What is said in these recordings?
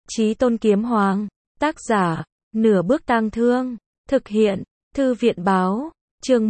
Chí Tôn Kiếm Hoàng. Tác giả, Nửa Bước Tang Thương. Thực hiện, Thư viện Báo. Chương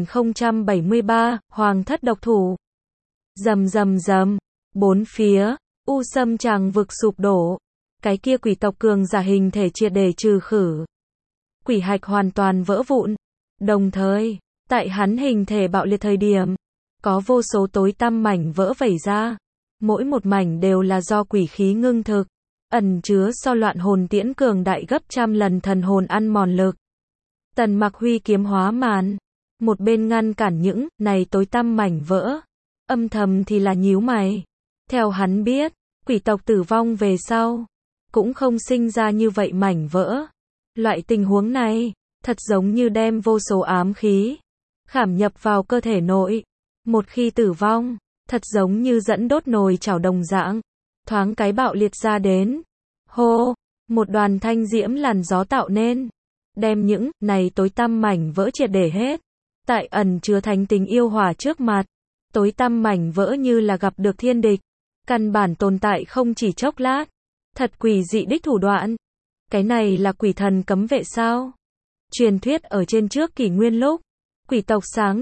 1073, Hoàng thất độc thủ. Rầm rầm rầm, bốn phía, U Sâm Tràng vực sụp đổ. Cái kia quỷ tộc cường giả hình thể triệt để trừ khử. Quỷ hạch hoàn toàn vỡ vụn. Đồng thời, tại hắn hình thể bạo liệt thời điểm, có vô số tối tăm mảnh vỡ vẩy ra. Mỗi một mảnh đều là do quỷ khí ngưng thực, ẩn chứa so loạn hồn tiễn cường đại gấp trăm lần thần hồn ăn mòn lực. Tần Mặc huy kiếm hóa màn, một bên ngăn cản những này tối tăm mảnh vỡ, âm thầm thì là nhíu mày. Theo hắn biết, quỷ tộc tử vong về sau, cũng không sinh ra như vậy mảnh vỡ. Loại tình huống này, thật giống như đem vô số ám khí khảm nhập vào cơ thể nội. Một khi tử vong, thật giống như dẫn đốt nồi chảo đồng dạng, thoáng cái bạo liệt ra đến. Hô, một đoàn thanh diễm làn gió tạo nên, đem những này tối tăm mảnh vỡ triệt để hết. Tại ẩn chứa thánh tình yêu hỏa trước mặt, tối tăm mảnh vỡ như là gặp được thiên địch, căn bản tồn tại không chỉ chốc lát. Thật quỷ dị đích thủ đoạn. Cái này là quỷ thần cấm vệ sao? Truyền thuyết ở trên trước kỷ nguyên lúc, quỷ tộc sáng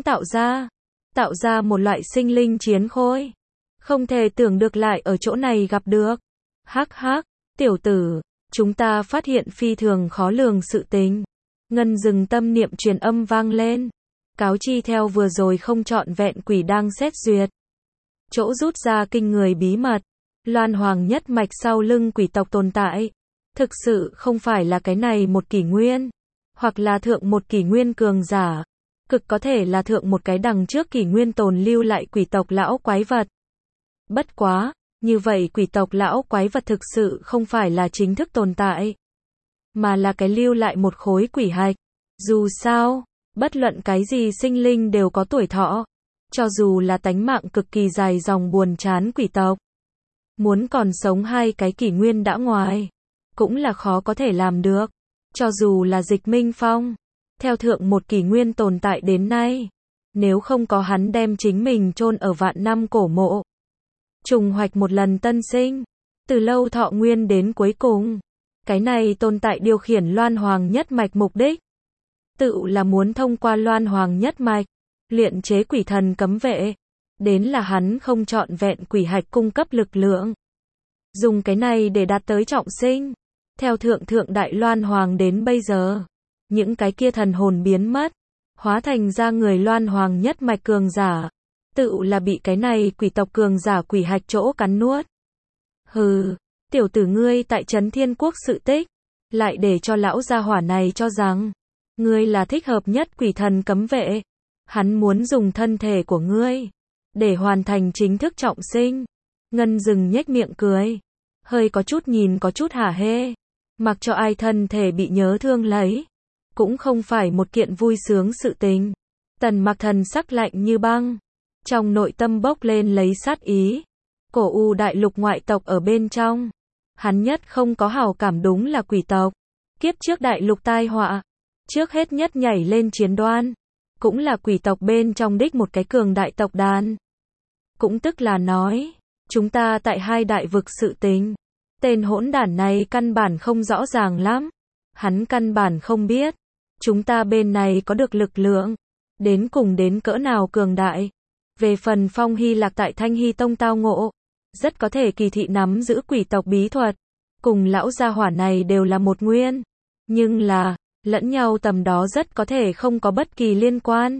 tạo ra một loại sinh linh chiến khôi. Không thể tưởng được lại ở chỗ này gặp được. Hắc hắc, tiểu tử, chúng ta phát hiện phi thường khó lường sự tình. Ngân dừng tâm niệm truyền âm vang lên. Cáo chi theo vừa rồi không trọn vẹn quỷ đang xét duyệt. Chỗ rút ra kinh người bí mật. Loan Hoàng nhất mạch sau lưng quỷ tộc tồn tại. Thực sự không phải là cái này một kỷ nguyên. Hoặc là thượng một kỷ nguyên cường giả. Cực có thể là thượng một cái đằng trước kỷ nguyên tồn lưu lại quỷ tộc lão quái vật. Bất quá, như vậy quỷ tộc lão quái vật thực sự không phải là chính thức tồn tại, mà là cái lưu lại một khối quỷ hạch. Dù sao, bất luận cái gì sinh linh đều có tuổi thọ. Cho dù là tánh mạng cực kỳ dài dòng buồn chán quỷ tộc, muốn còn sống hai cái kỷ nguyên đã ngoài, cũng là khó có thể làm được. Cho dù là Dịch Minh Phong, theo thượng một kỷ nguyên tồn tại đến nay, nếu không có hắn đem chính mình chôn ở vạn năm cổ mộ, trùng hoạch một lần tân sinh, từ lâu thọ nguyên đến cuối cùng, cái này tồn tại điều khiển Loan Hoàng nhất mạch mục đích, tự là muốn thông qua Loan Hoàng nhất mạch, luyện chế quỷ thần cấm vệ, đến là hắn không trọn vẹn quỷ hạch cung cấp lực lượng. Dùng cái này để đạt tới trọng sinh. Theo thượng đại Loan Hoàng đến bây giờ, những cái kia thần hồn biến mất, hóa thành ra người Loan Hoàng nhất mạch cường giả, tự là bị cái này quỷ tộc cường giả quỷ hạch chỗ cắn nuốt. Hừ, tiểu tử ngươi tại Trấn Thiên Quốc sự tích, lại để cho lão gia hỏa này cho rằng ngươi là thích hợp nhất quỷ thần cấm vệ. Hắn muốn dùng thân thể của ngươi để hoàn thành chính thức trọng sinh. Ngân dừng nhếch miệng cười, hơi có chút nhìn có chút hả hê. Mặc cho ai thân thể bị nhớ thương lấy, cũng không phải một kiện vui sướng sự tình. Tần Mặc thần sắc lạnh như băng, trong nội tâm bốc lên lấy sát ý. Cổ U đại lục ngoại tộc ở bên trong, hắn nhất không có hảo cảm đúng là quỷ tộc. Kiếp trước đại lục tai họa, trước hết nhất nhảy lên chiến đoan, cũng là quỷ tộc bên trong đích một cái cường đại tộc đàn. Cũng tức là nói, chúng ta tại hai đại vực sự tình, tên hỗn đản này căn bản không rõ ràng lắm. Hắn căn bản không biết, chúng ta bên này có được lực lượng, đến cùng đến cỡ nào cường đại. Về phần Phong Hy Lạc tại Thanh Hy Tông tao ngộ, rất có thể kỳ thị nắm giữ quỷ tộc bí thuật, cùng lão gia hỏa này đều là một nguyên. Nhưng là, lẫn nhau tầm đó rất có thể không có bất kỳ liên quan.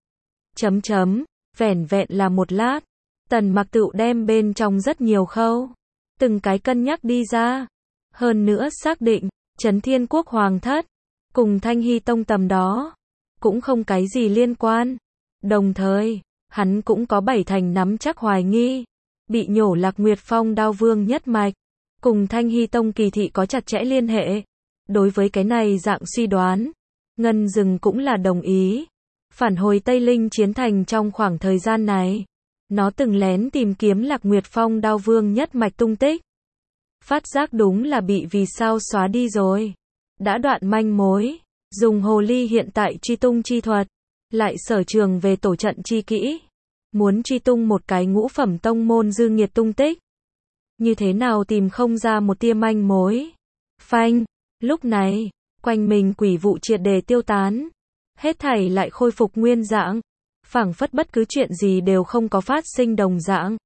Vẻn vẹn là một lát, Tần Mặc tự đem bên trong rất nhiều khâu, từng cái cân nhắc đi ra. Hơn nữa xác định, Trấn Thiên Quốc Hoàng thất, cùng Thanh Hy Tông tầm đó, cũng không cái gì liên quan. Đồng thời, hắn cũng có bảy thành nắm chắc hoài nghi, bị nhổ Lạc Nguyệt Phong Đao Vương nhất mạch, cùng Thanh Hy Tông kỳ thị có chặt chẽ liên hệ. Đối với cái này dạng suy đoán, Ngân Dừng cũng là đồng ý. Phản hồi Tây Linh Chiến Thành trong khoảng thời gian này, nó từng lén tìm kiếm Lạc Nguyệt Phong Đao Vương nhất mạch tung tích. Phát giác đúng là bị vì sao xóa đi rồi. Đã đoạn manh mối, dùng hồ ly hiện tại truy tung chi thuật, lại sở trường về tổ trận chi kỹ, muốn truy tung một cái ngũ phẩm tông môn dư nghiệt tung tích. như thế nào tìm không ra một tia manh mối. Phanh, lúc này, quanh mình quỷ vụ triệt để tiêu tán, hết thảy lại khôi phục nguyên dạng, phảng phất bất cứ chuyện gì đều không có phát sinh đồng dạng.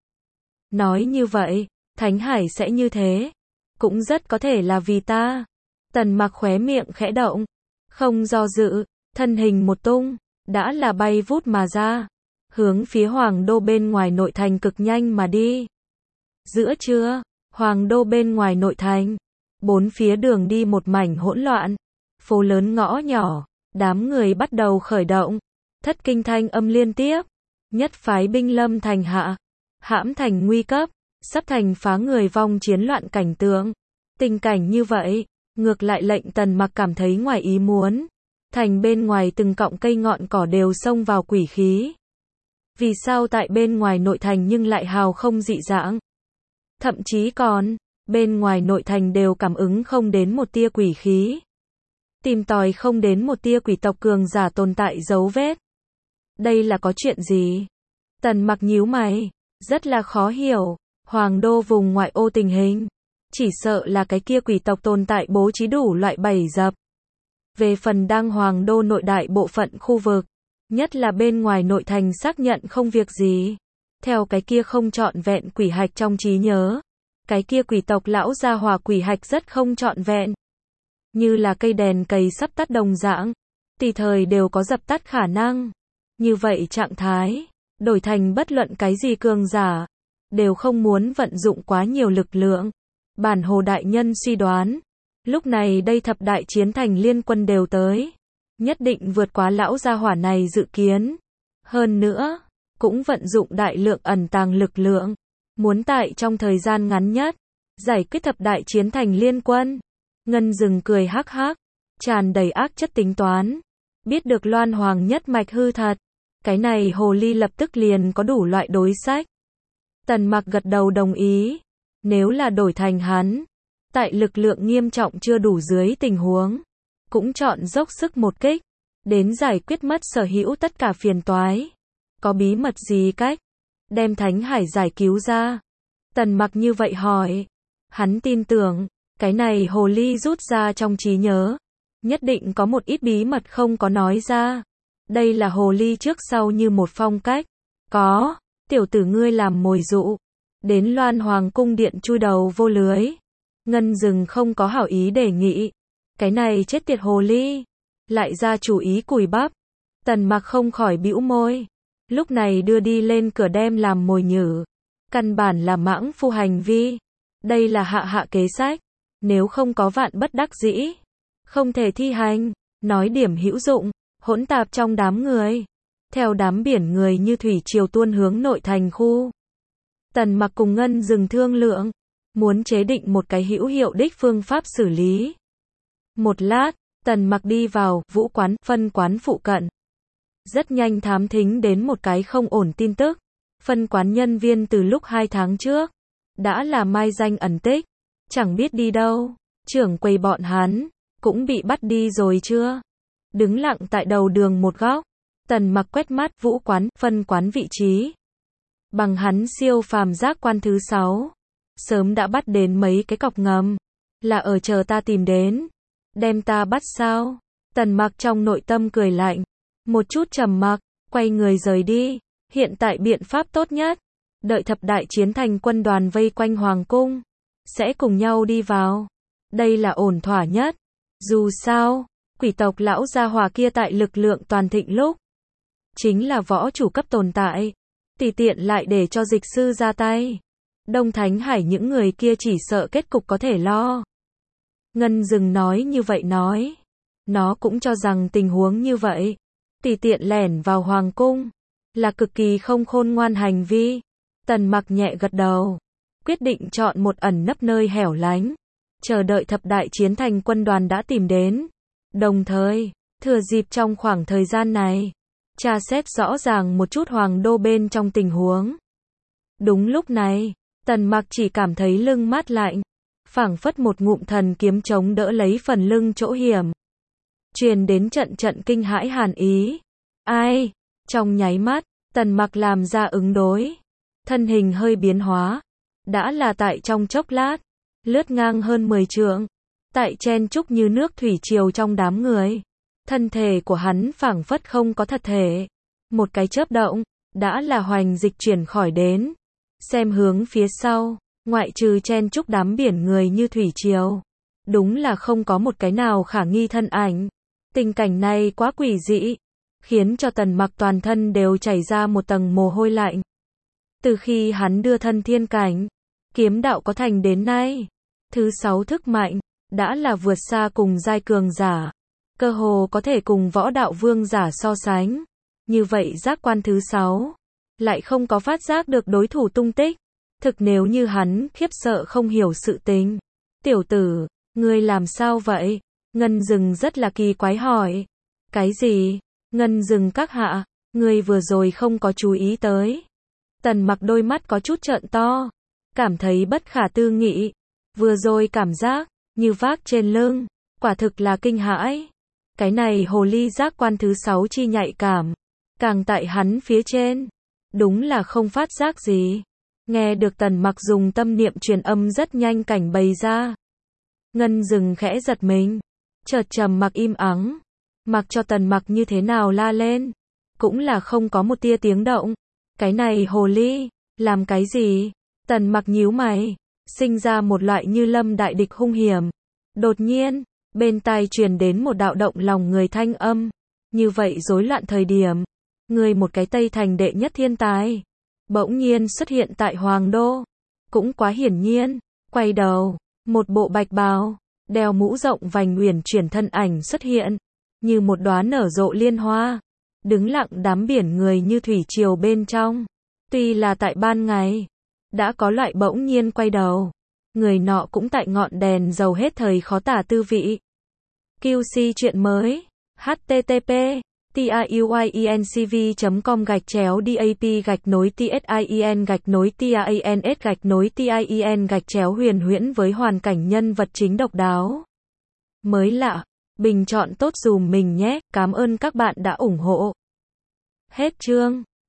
Nói như vậy, Thánh Hải sẽ như thế, cũng rất có thể là vì ta. Tần Mặc khóe miệng khẽ động, không do dự, thân hình một tung, đã là bay vút mà ra, hướng phía Hoàng Đô bên ngoài nội thành cực nhanh mà đi. Giữa trưa, Hoàng Đô bên ngoài nội thành, bốn phía đường đi một mảnh hỗn loạn, phố lớn ngõ nhỏ, đám người bắt đầu khởi động, thất kinh thanh âm liên tiếp, nhất phái binh lâm thành hạ, hãm thành nguy cấp, sắp thành phá người vong chiến loạn cảnh tượng. Tình cảnh như vậy, ngược lại lệnh Tần Mặc cảm thấy ngoài ý muốn. Thành bên ngoài từng cọng cây ngọn cỏ đều xông vào quỷ khí. Vì sao tại bên ngoài nội thành nhưng lại hào không dị dạng? Thậm chí còn, bên ngoài nội thành đều cảm ứng không đến một tia quỷ khí. Tìm tòi không đến một tia quỷ tộc cường giả tồn tại dấu vết. Đây là có chuyện gì? Tần Mặc nhíu mày, rất là khó hiểu. Hoàng Đô vùng ngoại ô tình hình, chỉ sợ là cái kia quỷ tộc tồn tại bố trí đủ loại bẫy dập. Về phần đang Hoàng Đô nội đại bộ phận khu vực, nhất là bên ngoài nội thành xác nhận không việc gì. Theo cái kia không trọn vẹn quỷ hạch trong trí nhớ, cái kia quỷ tộc lão gia hỏa quỷ hạch rất không trọn vẹn. Như là cây đèn cầy sắp tắt đồng dạng, tùy thời đều có dập tắt khả năng. Như vậy trạng thái, đổi thành bất luận cái gì cường giả, đều không muốn vận dụng quá nhiều lực lượng. Bản Hồ đại nhân suy đoán, lúc này đây thập đại chiến thành liên quân đều tới, nhất định vượt quá lão gia hỏa này dự kiến. Hơn nữa, cũng vận dụng đại lượng ẩn tàng lực lượng, muốn tại trong thời gian ngắn nhất, giải quyết thập đại chiến thành liên quân. Ngân Dừng cười hắc hắc, tràn đầy ác chất tính toán. Biết được Loan Hoàng nhất mạch hư thật, cái này hồ ly lập tức liền có đủ loại đối sách. Tần Mặc gật đầu đồng ý. Nếu là đổi thành hắn, tại lực lượng nghiêm trọng chưa đủ dưới tình huống, cũng chọn dốc sức một kích, đến giải quyết mất sở hữu tất cả phiền toái. Có bí mật gì cách đem Thánh Hải giải cứu ra? Tần Mặc như vậy hỏi. Hắn tin tưởng, cái này hồ ly rút ra trong trí nhớ, nhất định có một ít bí mật không có nói ra. Đây là hồ ly trước sau như một phong cách. Có, tiểu tử ngươi làm mồi dụ, đến Loan Hoàng cung điện chui đầu vô lưới. Ngân Dừng không có hảo ý đề nghị. Cái này chết tiệt hồ ly, lại ra chủ ý cùi bắp. Tần Mặc không khỏi bĩu môi. Lúc này đưa đi lên cửa đem làm mồi nhử, căn bản là mãng phu hành vi. Đây là hạ kế sách, nếu không có vạn bất đắc dĩ, không thể thi hành. Nói điểm hữu dụng, hỗn tạp trong đám người, theo đám biển người như thủy triều tuôn hướng nội thành khu. Tần Mặc cùng Ngân Dừng thương lượng, muốn chế định một cái hữu hiệu đích phương pháp xử lý. Một lát, Tần Mặc đi vào Vũ quán, phân quán phụ cận. Rất nhanh thám thính đến một cái không ổn tin tức. Phân quán nhân viên từ lúc 2 tháng trước, đã là mai danh ẩn tích, chẳng biết đi đâu. Trưởng quầy bọn hắn, cũng bị bắt đi rồi chưa? Đứng lặng tại đầu đường một góc, Tần Mặc quét mắt Vũ quán, phân quán vị trí. Bằng hắn siêu phàm giác quan thứ 6, sớm đã bắt đến mấy cái cọc ngầm, là ở chờ ta tìm đến. Đem ta bắt sao? Tần Mặc trong nội tâm cười lạnh, một chút trầm mặc, quay người rời đi. Hiện tại biện pháp tốt nhất, đợi thập đại chiến thành quân đoàn vây quanh hoàng cung, sẽ cùng nhau đi vào. Đây là ổn thỏa nhất. Dù sao, quỷ tộc lão gia hỏa kia tại lực lượng toàn thịnh lúc, chính là võ chủ cấp tồn tại. Tùy tiện lại để cho dịch sư ra tay, Đông Thánh Hải những người kia chỉ sợ kết cục có thể lo. Ngân Dừng nói như vậy nói. Nó cũng cho rằng tình huống như vậy, tùy tiện lẻn vào hoàng cung, là cực kỳ không khôn ngoan hành vi. Tần Mặc nhẹ gật đầu, quyết định chọn một ẩn nấp nơi hẻo lánh, chờ đợi thập đại chiến thành quân đoàn đã tìm đến. Đồng thời, thừa dịp trong khoảng thời gian này, tra xét rõ ràng một chút Hoàng Đô bên trong tình huống. Đúng lúc này, Tần Mặc chỉ cảm thấy lưng mát lạnh, phảng phất một ngụm thần kiếm chống đỡ lấy phần lưng chỗ hiểm. Truyền đến trận trận kinh hãi hàn ý. Ai? Trong nháy mắt, Tần Mặc làm ra ứng đối. Thân hình hơi biến hóa, đã là tại trong chốc lát, lướt ngang hơn 10 trượng, tại chen chúc như nước thủy triều trong đám người. Thân thể của hắn phảng phất không có thật thể. Một cái chớp động, đã là hoành dịch chuyển khỏi đến. Xem hướng phía sau, ngoại trừ chen chúc đám biển người như thủy triều. Đúng là không có một cái nào khả nghi thân ảnh. Tình cảnh này quá quỷ dị, khiến cho Tần Mặc toàn thân đều chảy ra một tầng mồ hôi lạnh. Từ khi hắn đưa thân thiên cảnh, kiếm đạo có thành đến nay, thứ 6 thức mạnh, đã là vượt xa cùng giai cường giả. Cơ hồ có thể cùng võ đạo vương giả so sánh. Như vậy giác quan thứ 6, lại không có phát giác được đối thủ tung tích. Thực nếu như hắn khiếp sợ không hiểu sự tình. Tiểu tử, ngươi làm sao vậy? Ngân Dừng rất là kỳ quái hỏi. Cái gì? Ngân Dừng các hạ, ngươi vừa rồi không có chú ý tới. Tần Mặc đôi mắt có chút trợn to, cảm thấy bất khả tư nghị. Vừa rồi cảm giác, như vác trên lưng, quả thực là kinh hãi. Cái này hồ ly giác quan thứ 6 chi nhạy cảm, càng tại hắn phía trên, đúng là không phát giác gì. Nghe được Tần Mặc dùng tâm niệm truyền âm rất nhanh cảnh bày ra. Ngân Dừng khẽ giật mình, chợt trầm mặc im ắng, mặc cho Tần Mặc như thế nào la lên, cũng là không có một tia tiếng động. Cái này hồ ly, làm cái gì? Tần Mặc nhíu mày, sinh ra một loại như lâm đại địch hung hiểm. Đột nhiên, bên tai truyền đến một đạo động lòng người thanh âm. Như vậy rối loạn thời điểm, người một cái Tây Thành đệ nhất thiên tài, bỗng nhiên xuất hiện tại Hoàng Đô. Cũng quá hiển nhiên, quay đầu, một bộ bạch bào, đeo mũ rộng vành uyển chuyển thân ảnh xuất hiện, như một đóa nở rộ liên hoa, đứng lặng đám biển người như thủy triều bên trong. Tuy là tại ban ngày, đã có loại bỗng nhiên quay đầu, người nọ cũng tại ngọn đèn dầu hết thời khó tả tư vị. QC chuyện mới, http tayuinCV.com/dap-tin-TAN-TIEN-TIANS-TIEN huyền với hoàn cảnh nhân vật chính độc đáo, mới lạ, bình chọn tốt dùm mình nhé, cảm ơn các bạn đã ủng hộ. Hết chương.